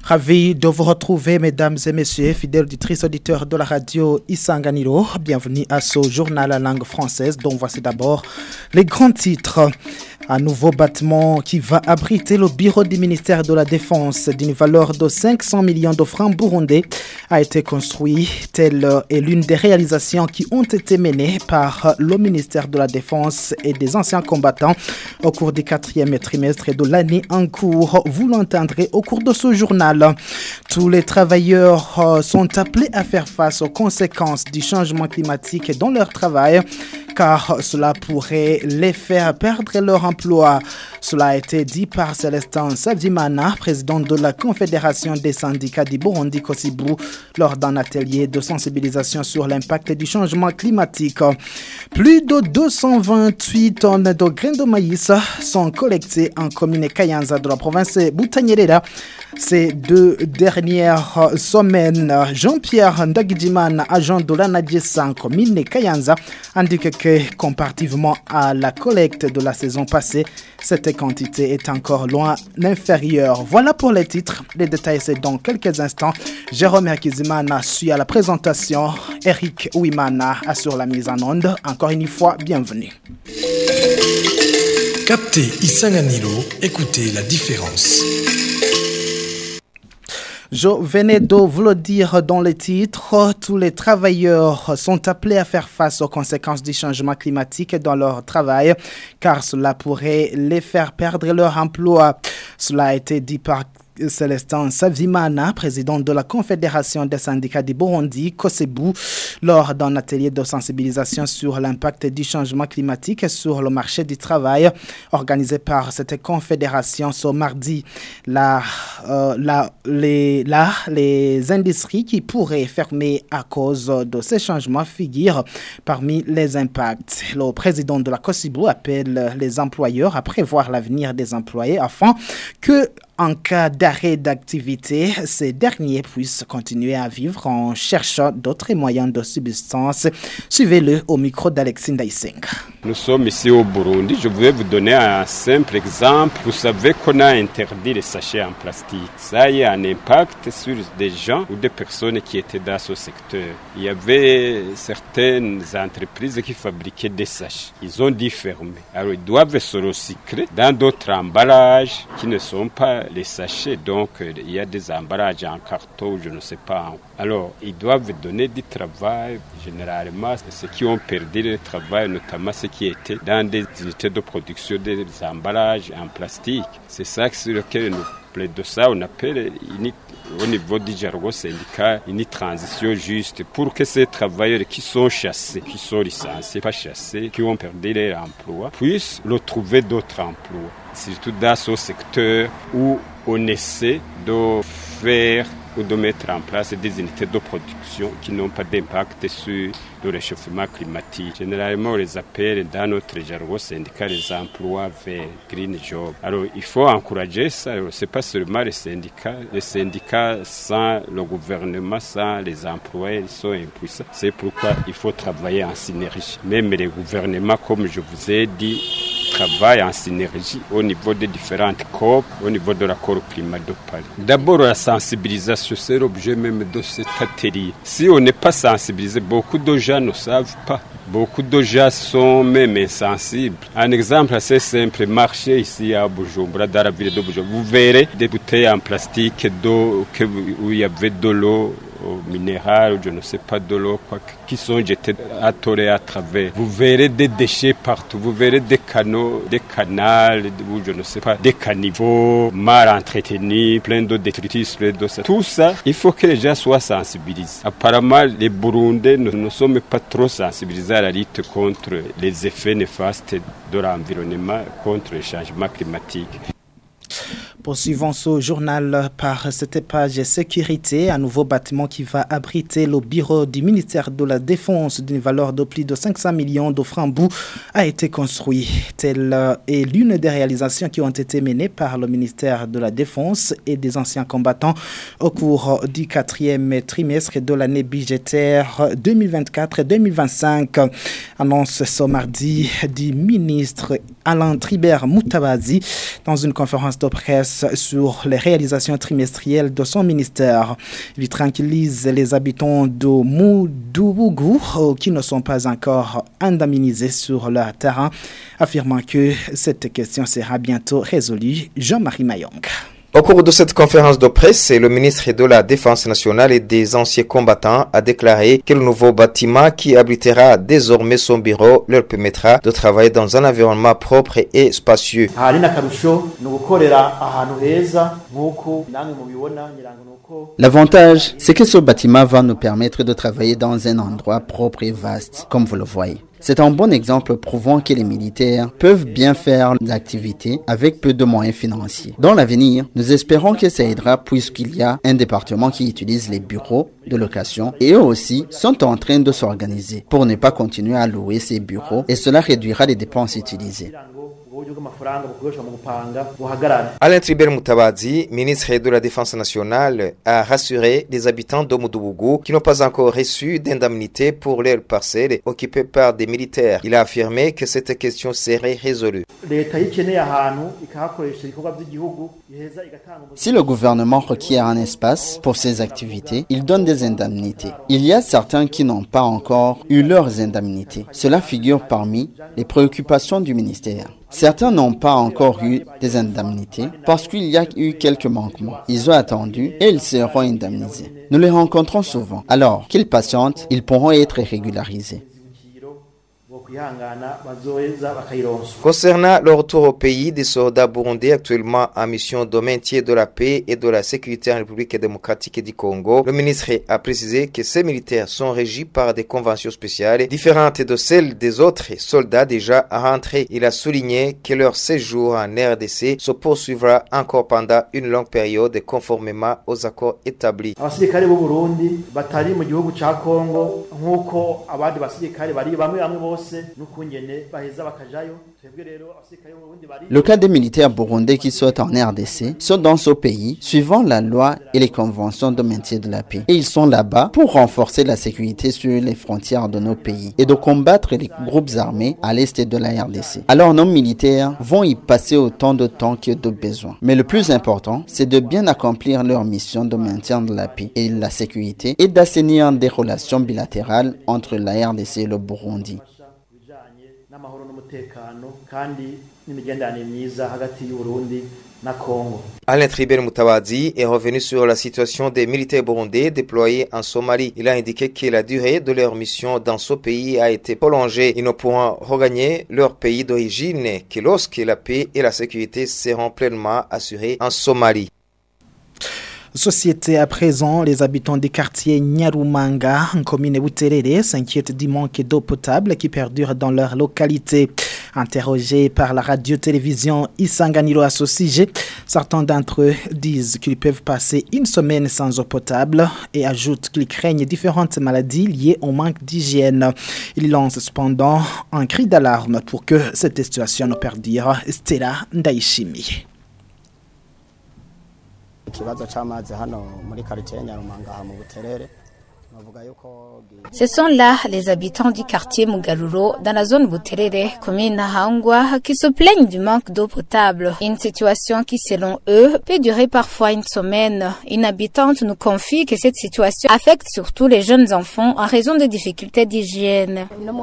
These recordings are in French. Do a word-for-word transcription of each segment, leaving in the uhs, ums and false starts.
Ravi de vous retrouver, mesdames et messieurs, fidèles auditrices, auditeurs de la radio Isanganiro. Bienvenue à ce journal à langue française dont voici d'abord les grands titres. Un nouveau bâtiment qui va abriter le bureau du ministère de la Défense d'une valeur de cinq cents millions de francs burundais a été construit. Telle est l'une des réalisations qui ont été menées par le ministère de la Défense et des anciens combattants au cours du quatrième trimestre de l'année en cours. Vous l'entendrez au cours de ce journal. Tous les travailleurs sont appelés à faire face aux conséquences du changement climatique dans leur travail, car cela pourrait les faire perdre leur emploi. Cela a été dit par Célestin Savimana, président de la Confédération des syndicats du Burundi Kosibu, lors d'un atelier de sensibilisation sur l'impact du changement climatique. Plus de deux cent vingt-huit tonnes de graines de maïs sont collectées en commune Kayanza de la province Butanyerera ces deux dernières semaines. Jean-Pierre Ndagidjiman, agent de l'ANADIES en commune Kayanza, indique que comparativement à la collecte de la saison passée, cette quantité est encore loin inférieure. Voilà pour les titres. Les détails, c'est dans quelques instants. Jérôme Akizimana suit à la présentation. Eric Ouimana assure la mise en onde. Encore une fois, bienvenue. Captez Isanganiro, écoutez la différence. Je venais de vous le dire dans les titres, tous les travailleurs sont appelés à faire face aux conséquences du changement climatique dans leur travail, car cela pourrait les faire perdre leur emploi. Cela a été dit par Célestin Savimana, président de la Confédération des syndicats du Burundi, Kosebu, lors d'un atelier de sensibilisation sur l'impact du changement climatique sur le marché du travail, organisé par cette confédération ce mardi. Là, euh, là, les, là, les industries qui pourraient fermer à cause de ces changements figurent parmi les impacts. Le président de la Kosebu appelle les employeurs à prévoir l'avenir des employés afin que, en cas d'arrêt d'activité, ces derniers puissent continuer à vivre en cherchant d'autres moyens de subsistance. Suivez-le au micro d'Alexis Ndaïseng. Nous sommes ici au Burundi. Je voulais vous donner un simple exemple. Vous savez qu'on a interdit les sachets en plastique. Ça a eu un impact sur des gens ou des personnes qui étaient dans ce secteur. Il y avait certaines entreprises qui fabriquaient des sachets. Ils ont dû fermer. Alors ils doivent se recycler dans d'autres emballages qui ne sont pas les sachets. Donc il y a des emballages en carton, je ne sais pas. Alors ils doivent donner du travail. Généralement, ceux qui ont perdu le travail, notamment ceux qui étaient dans des unités de production des emballages en plastique. C'est ça sur lequel nous plaidons. Ça, on appelle une, au niveau du jargon syndical une transition juste pour que ces travailleurs qui sont chassés, qui sont licenciés, pas chassés, qui ont perdu leur emploi, puissent retrouver d'autres emplois. Surtout dans ce secteur où on essaie de faire ou de mettre en place des unités de production qui n'ont pas d'impact sur le réchauffement climatique. Généralement, on les appelle dans notre jargon syndical les emplois verts, green job. Alors, il faut encourager ça. Ce n'est pas seulement les syndicats. Les syndicats, sans le gouvernement, sans les employés, ils sont impuissants. C'est pourquoi il faut travailler en synergie. Même les gouvernements, comme je vous ai dit, travaillent en synergie au niveau des différentes C O P, au niveau de l'accord climat de Paris. D'abord, la sensibilisation, c'est l'objet même de cet atelier. Si on n'est pas sensibilisé, beaucoup de gens ne savent pas. Beaucoup de gens sont même insensibles. Un exemple assez simple, marchez ici à Bujumbura, dans la ville de Bujumbura. Vous verrez des bouteilles en plastique d'eau où il y avait de l'eau minérale, je ne sais pas de l'eau, quoi, qui sont jetés à tort et à travers. Vous verrez des déchets partout. Vous verrez des canaux, des canals, ou je ne sais pas, des caniveaux mal entretenus, plein de détritus, plein de ça. Tout ça, il faut que les gens soient sensibilisés. Apparemment, les Burundais ne, ne sont pas trop sensibilisés à la lutte contre les effets néfastes de l'environnement, contre le changement climatique. Poursuivons ce journal par cette page sécurité. Un nouveau bâtiment qui va abriter le bureau du ministère de la Défense d'une valeur de plus de cinq cents millions de francs bout a été construit. Telle est l'une des réalisations qui ont été menées par le ministère de la Défense et des anciens combattants au cours du quatrième trimestre de l'année budgétaire deux mille vingt-quatre deux mille vingt-cinq. Annonce ce mardi du ministre Alain Tribert Moutabazi dans une conférence de presse plus sur les réalisations trimestrielles de son ministère. Il tranquillise les habitants de Moudoubou qui ne sont pas encore indemnisés sur leur terrain, affirmant que cette question sera bientôt résolue. Jean-Marie Mayong. Au cours de cette conférence de presse, le ministre de la Défense nationale et des anciens combattants a déclaré que le nouveau bâtiment qui abritera désormais son bureau leur permettra de travailler dans un environnement propre et spacieux. L'avantage, c'est que ce bâtiment va nous permettre de travailler dans un endroit propre et vaste, comme vous le voyez. C'est un bon exemple prouvant que les militaires peuvent bien faire l'activité avec peu de moyens financiers. Dans l'avenir, nous espérons que ça aidera puisqu'il y a un département qui utilise les bureaux de location et eux aussi sont en train de s'organiser pour ne pas continuer à louer ces bureaux et cela réduira les dépenses utilisées. Alain Tribert Mutabazi, ministre de la Défense nationale, a rassuré les habitants de Moudoubou qui n'ont pas encore reçu d'indemnité pour leurs parcelles occupées par des militaires. Il a affirmé que cette question serait résolue. Si le gouvernement requiert un espace pour ses activités, il donne des indemnités. Il y a certains qui n'ont pas encore eu leurs indemnités. Cela figure parmi les préoccupations du ministère. Certains n'ont pas encore eu des indemnités parce qu'il y a eu quelques manquements. Ils ont attendu et ils seront indemnisés. Nous les rencontrons souvent. Alors qu'ils patientent, ils pourront être régularisés. Concernant le retour au pays des soldats burundais actuellement en mission de maintien de la paix et de la sécurité en République démocratique du Congo, le ministre a précisé que ces militaires sont régis par des conventions spéciales différentes de celles des autres soldats déjà rentrés. Il a souligné que leur séjour en R D C se poursuivra encore pendant une longue période conformément aux accords établis. Le cas des militaires burundais qui sont en R D C sont dans ce pays, suivant la loi et les conventions de maintien de la paix. Et ils sont là-bas pour renforcer la sécurité sur les frontières de nos pays et de combattre les groupes armés à l'est de la R D C. Alors nos militaires vont y passer autant de temps que de besoin. Mais le plus important, c'est de bien accomplir leur mission de maintien de la paix et la sécurité et d'assainir des relations bilatérales entre la R D C et le Burundi. Alain Tribert Mutabazi est revenu sur la situation des militaires burundais déployés en Somalie. Il a indiqué que la durée de leur mission dans ce pays a été prolongée. Ils ne pourront regagner leur pays d'origine que lorsque la paix et la sécurité seront pleinement assurées en Somalie. Société à présent, les habitants des quartiers Nyarumanga, en commune Buterere, s'inquiètent du manque d'eau potable qui perdure dans leur localité. Interrogés par la radio-télévision Isanganiro à ce sujet, certains d'entre eux disent qu'ils peuvent passer une semaine sans eau potable et ajoutent qu'ils craignent différentes maladies liées au manque d'hygiène. Ils lancent cependant un cri d'alarme pour que cette situation ne perdure. Stella Ndaishimi. Ce sont là les habitants du quartier Mugaruro, dans la zone Buterere, commune Nahangwa, qui se plaignent du manque d'eau potable. Une situation qui, selon eux, peut durer parfois une semaine. Une habitante nous confie que cette situation affecte surtout les jeunes enfants en raison des difficultés d'hygiène.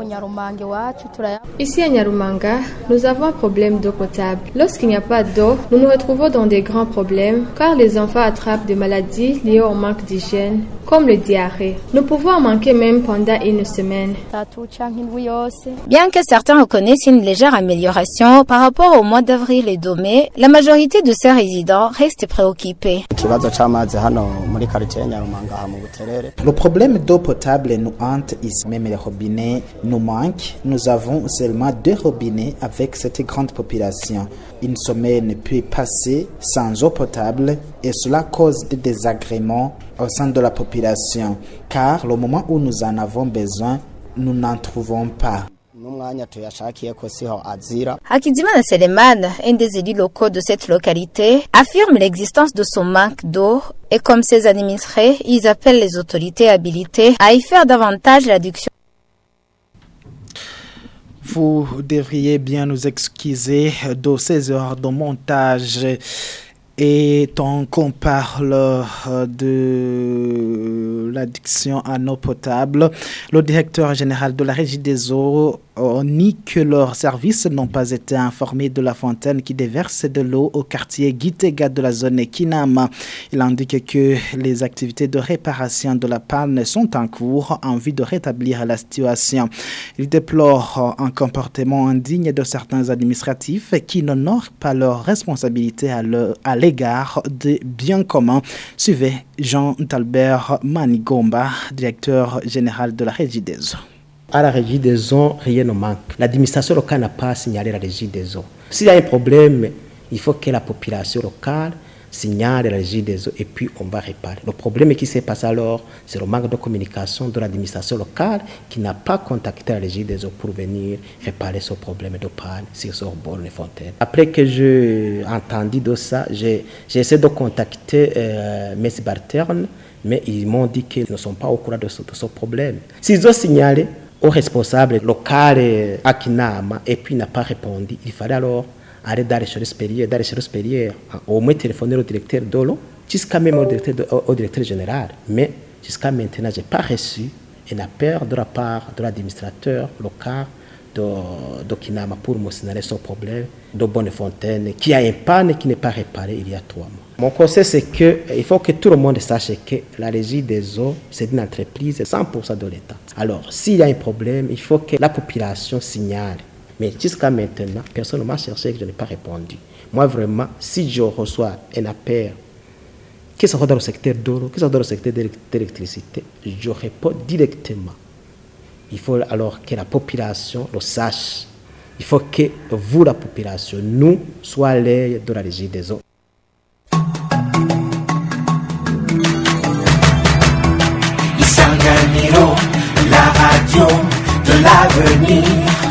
Ici à Nyarumanga, nous avons un problème d'eau potable. Lorsqu'il n'y a pas d'eau, nous nous retrouvons dans des grands problèmes, car les enfants attrapent des maladies liées au manque d'hygiène, comme le diarrhée. Nous pouvons en manquer même pendant une semaine. Bien que certains reconnaissent une légère amélioration par rapport au mois d'avril et de mai, la majorité de ces résidents restent préoccupés. Le problème d'eau potable nous hante ici. Même les robinets nous manquent. Nous avons seulement deux robinets avec cette grande population. Une semaine peut passer sans eau potable et cela cause des désagréments au sein de la population, car le moment où nous en avons besoin, nous n'en trouvons pas. Hakizimana Seleman, un des élus locaux de cette localité, affirme l'existence de ce manque d'eau et comme ses administrés, ils appellent les autorités habilitées à y faire davantage réduction. Vous devriez bien nous excuser de ces heures de montage. Et tant qu'on parle de l'addiction à l'eau potable, le directeur général de la Régie des eaux nie que leurs services n'ont pas été informés de la fontaine qui déverse de l'eau au quartier Gitega de la zone Kinama. Il indique que les activités de réparation de la panne sont en cours en vue de rétablir la situation. Il déplore un comportement indigne de certains administratifs qui n'honorent pas leurs responsabilités à l'égard des biens communs. Suivez Jean-Albert Manigomba, directeur général de la Régie des eaux. À la Régie des eaux, rien ne manque. L'administration locale n'a pas signalé la Régie des eaux. S'il y a un problème, il faut que la population locale signale la Régie des eaux et puis on va réparer. Le problème qui s'est passé alors, c'est le manque de communication de l'administration locale qui n'a pas contacté la Régie des eaux pour venir réparer ce problème de panne sur ce borne fontaine. Après que j'ai entendu de ça, j'ai, j'ai essayé de contacter euh, mes subalternes, mais ils m'ont dit qu'ils ne sont pas au courant de ce, de ce problème. S'ils ont signalé au responsable local à Kinama et puis n'a pas répondu, il fallait alors aller dans l'échelle supérieure, dans l'échelle supérieure, au moins téléphoner au directeur de l'eau, jusqu'à même au directeur, de, au directeur général. Mais jusqu'à maintenant, je n'ai pas reçu un appel de la part de l'administrateur local de, de Kinama pour me signaler ce problème de Bonnefontaine qui a un panne qui n'est pas réparé il y a trois mois. Mon conseil, c'est qu'il faut que tout le monde sache que la Régie des eaux, c'est une entreprise cent pour cent de l'État. Alors, s'il y a un problème, il faut que la population signale. Mais jusqu'à maintenant, personne ne m'a cherché et je n'ai pas répondu. Moi, vraiment, si je reçois un appel, que ce soit dans le secteur d'eau, que ce soit dans le secteur d'électricité, je réponds directement. Il faut alors que la population le sache. Il faut que vous, la population, nous, soyons l'œil de la Régie des eaux. Isanganiro, la radio de l'avenir.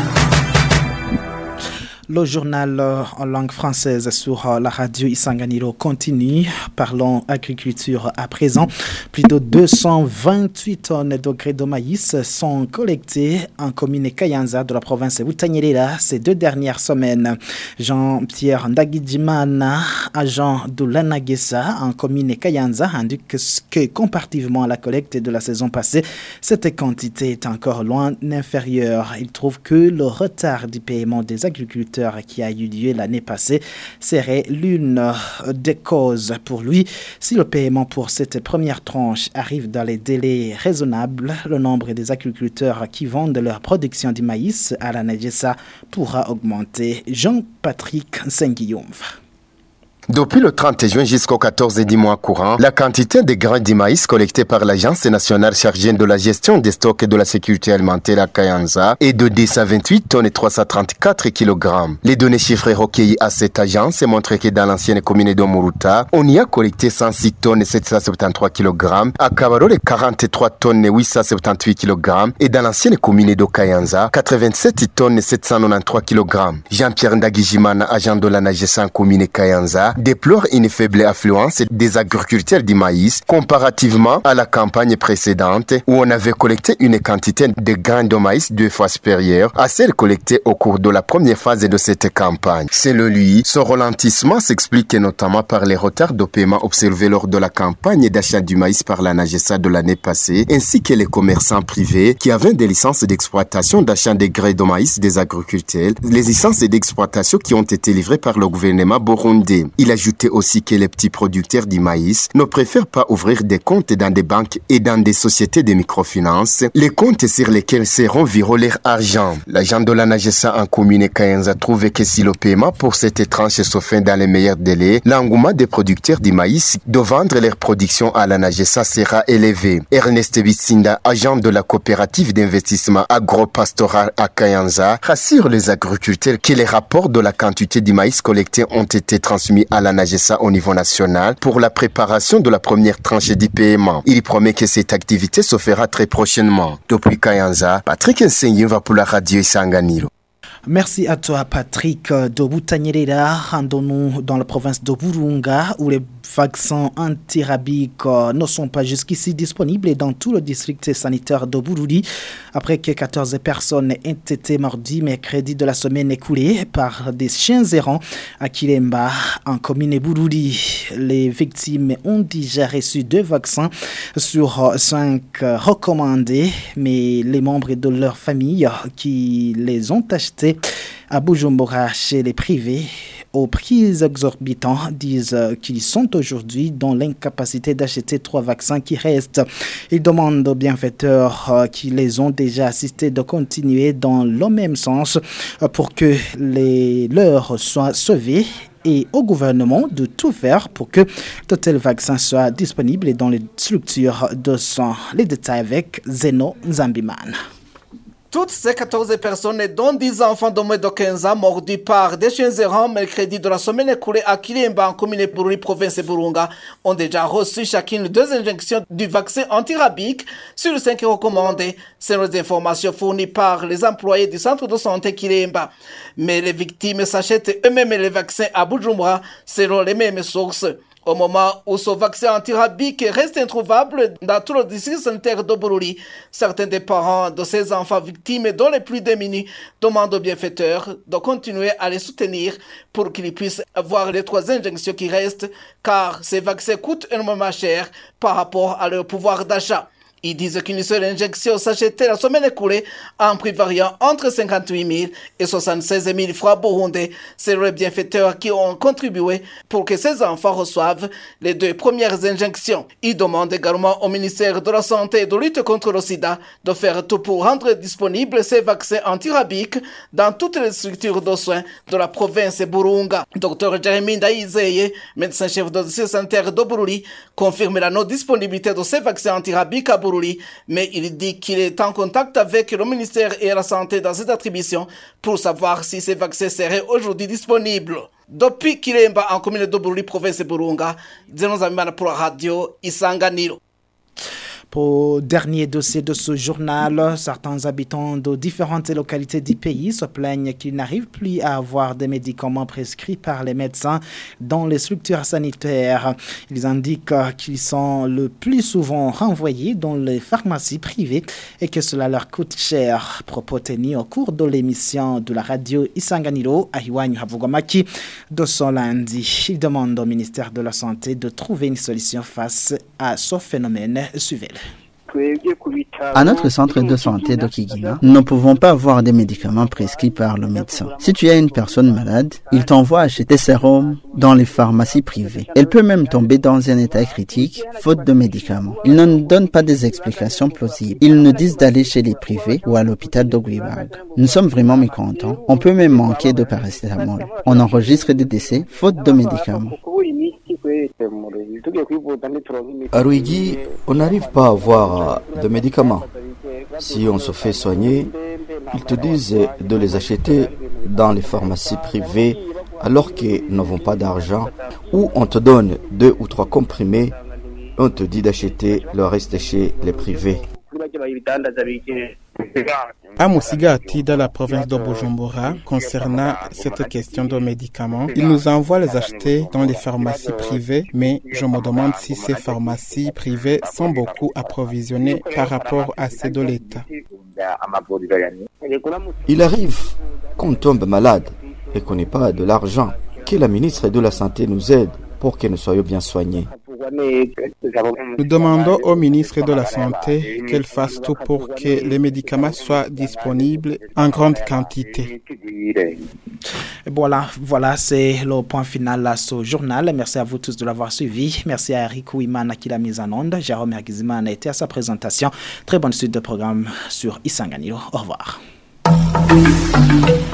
Le journal en langue française sur la radio Isanganiro continue. Parlons agriculture à présent. Plus de deux cent vingt-huit tonnes de grès de maïs sont collectées en commune Kayanza de la province de Butanyerera ces deux dernières semaines. Jean-Pierre Ndagidjimana, agent de l'Anagesa en commune Kayanza, indique que comparativement à la collecte de la saison passée, cette quantité est encore loin inférieure. Il trouve que le retard du paiement des agriculteurs qui a eu lieu l'année passée serait l'une des causes pour lui. Si le paiement pour cette première tranche arrive dans les délais raisonnables, le nombre des agriculteurs qui vendent leur production du maïs à la Nagesa pourra augmenter. Jean-Patrick Senguillomve. Depuis le trente juin jusqu'au quatorze du mois courant, la quantité de grains de maïs collectés par l'Agence nationale chargée de la gestion des stocks et de la sécurité alimentaire à Kayanza est de deux cent vingt-huit tonnes et trois cent trente-quatre kilogrammes. Les données chiffrées recueillies à cette agence montrent que dans l'ancienne commune de Muruta, on y a collecté cent six tonnes et sept cent soixante-treize kilogrammes, à Kabarole quarante-trois tonnes et huit cent soixante-dix-huit kilogrammes et dans l'ancienne commune de Kayanza, quatre-vingt-sept tonnes et sept cent quatre-vingt-treize kilogrammes. Jean-Pierre Ndagijimana, agent de la Nagesa en commune Kayanza, déplore une faible affluence des agriculteurs du maïs comparativement à la campagne précédente où on avait collecté une quantité de grains de maïs deux fois supérieure à celle collectée au cours de la première phase de cette campagne. Selon lui, ce ralentissement s'explique notamment par les retards de paiement observés lors de la campagne d'achat du maïs par la Nagesa de l'année passée ainsi que les commerçants privés qui avaient des licences d'exploitation d'achat des grains de maïs des agriculteurs, les licences d'exploitation qui ont été livrées par le gouvernement burundais. Il ajoutait aussi que les petits producteurs du maïs ne préfèrent pas ouvrir des comptes dans des banques et dans des sociétés de microfinance, les comptes sur lesquels seront virés leur argent. L'agent de la Nagesa en commune Kayanza trouve que si le paiement pour cette tranche se fait dans les meilleurs délais, l'engouement des producteurs du maïs de vendre leur production à la Nagesa sera élevé. Ernest Bitsinda, agent de la coopérative d'investissement agro-pastoral à Kayanza, rassure les agriculteurs que les rapports de la quantité du maïs collecté ont été transmis à la Nagesa au niveau national pour la préparation de la première tranche du paiement. Il promet que cette activité se fera très prochainement. Depuis Kayanza, Patrick Nsengi va pour la radio Isanganiro. Merci à toi Patrick de Butanyerera. Rendons-nous dans la province de Burunga où les vaccins antirabiques ne sont pas jusqu'ici disponibles dans tout le district sanitaire de Bururi après que quatorze personnes aient été mordues mercredi de la semaine écoulée par des chiens errants à Kilemba en commune Bururi. Les victimes ont déjà reçu deux vaccins sur cinq recommandés, mais les membres de leur famille qui les ont achetés à Bujumbura chez les privés aux prix exorbitants disent qu'ils sont aujourd'hui dans l'incapacité d'acheter trois vaccins qui restent. Ils demandent aux bienfaiteurs qui les ont déjà assistés de continuer dans le même sens pour que les leurs soient sauvés et au gouvernement de tout faire pour que de tels vaccins soient disponibles dans les structures de soins. Les détails avec Zeno Zambiman. Toutes ces quatorze personnes, dont dix enfants de moins de quinze ans, mordus par des chiens errants mercredi de la semaine écoulée à Kilemba, en commune Bururi, province Burunga, ont déjà reçu chacune deux injections du vaccin antirabique sur cinq recommandés. C'est les informations fournies par les employés du centre de santé Kilemba. Mais les victimes s'achètent eux-mêmes les vaccins à Bujumbura selon les mêmes sources. Au moment où ce vaccin antirabique reste introuvable dans tout le district sanitaire de Bururi, certains des parents de ces enfants victimes, dont les plus démunis, demandent aux bienfaiteurs de continuer à les soutenir pour qu'ils puissent avoir les trois injections qui restent, car ces vaccins coûtent énormément cher par rapport à leur pouvoir d'achat. Ils disent qu'une seule injection s'achetait la semaine écoulée en prix variant entre cinquante-huit mille et soixante-seize mille francs burundais. C'est les bienfaiteurs qui ont contribué pour que ces enfants reçoivent les deux premières injections. Ils demandent également au ministère de la Santé et de lutte contre le sida de faire tout pour rendre disponibles ces vaccins antirabiques dans toutes les structures de soins de la province Burunga. Docteur Jeremy Ndaizeye, médecin-chef de district sanitaire de Bururi, confirme la non-disponibilité de ces vaccins antirabiques à Bururi. Mais il dit qu'il est en contact avec le ministère et la santé dans cette attribution pour savoir si ces vaccins seraient aujourd'hui disponibles. Depuis Kilemba, en commune de Bururi, province Burunga, Zeno Zamimana pour la radio Isanganiro. Pour dernier dossier de ce journal, certains habitants de différentes localités du pays se plaignent qu'ils n'arrivent plus à avoir des médicaments prescrits par les médecins dans les structures sanitaires. Ils indiquent qu'ils sont le plus souvent renvoyés dans les pharmacies privées et que cela leur coûte cher. Propos tenus au cours de l'émission de la radio Isanganiro à Iwanyu Havugwamaki de ce lundi. Ils demandent au ministère de la Santé de trouver une solution face à ce phénomène. Suivez-le. À notre centre de santé de Kigina, nous ne pouvons pas avoir des médicaments prescrits par le médecin. Si tu as une personne malade, il t'envoie acheter sérum dans les pharmacies privées. Elle peut même tomber dans un état critique, faute de médicaments. Ils ne nous donnent pas des explications plausibles. Ils nous disent d'aller chez les privés ou à l'hôpital de Guibag. Nous sommes vraiment mécontents. On peut même manquer de paracétamol. On enregistre des décès, faute de médicaments. À Ruigi, on n'arrive pas à avoir de médicaments. Si on se fait soigner, ils te disent de les acheter dans les pharmacies privées alors qu'ils n'ont pas d'argent, ou on te donne deux ou trois comprimés, on te dit d'acheter le reste chez les privés. À Musigati, dans la province de Bujumbura, concernant cette question de médicaments, ils nous envoient les acheter dans les pharmacies privées, mais je me demande si ces pharmacies privées sont beaucoup approvisionnées par rapport à celles de l'État. Il arrive qu'on tombe malade et qu'on n'ait pas de l'argent, que la ministre de la Santé nous aide pour que nous soyons bien soignés. Nous demandons au ministre de la Santé qu'elle fasse tout pour que les médicaments soient disponibles en grande quantité. Voilà, voilà, c'est le point final à ce journal. Merci à vous tous de l'avoir suivi. Merci à Eric Ouimana qui l'a mise en onde. Jérôme Ergizman a été à sa présentation. Très bonne suite de programme sur Isanganiro. Au revoir.